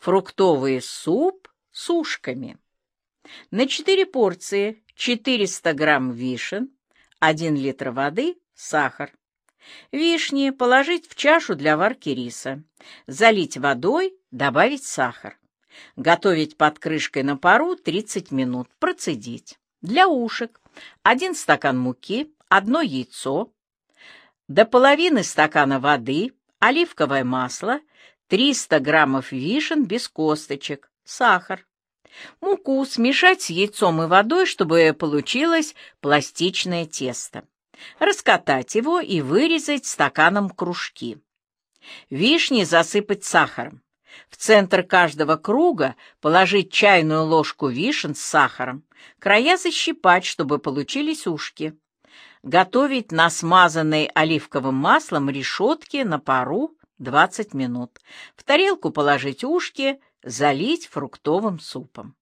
Фруктовый суп с ушками. На 4 порции 400 грамм вишен, 1 литр воды, сахар. Вишни положить в чашу для варки риса, залить водой, добавить сахар. Готовить под крышкой на пару 30 минут, процедить. Для ушек 1 стакан муки, 1 яйцо, до половины стакана воды, оливковое масло, 300 граммов вишен без косточек, сахар. Муку смешать с яйцом и водой, чтобы получилось пластичное тесто. Раскатать его и вырезать стаканом кружки. Вишни засыпать сахаром. В центр каждого круга положить чайную ложку вишен с сахаром. Края защипать, чтобы получились ушки. Готовить на смазанной оливковым маслом решетке на пару 20 минут. В тарелку положить ушки, залить фруктовым супом.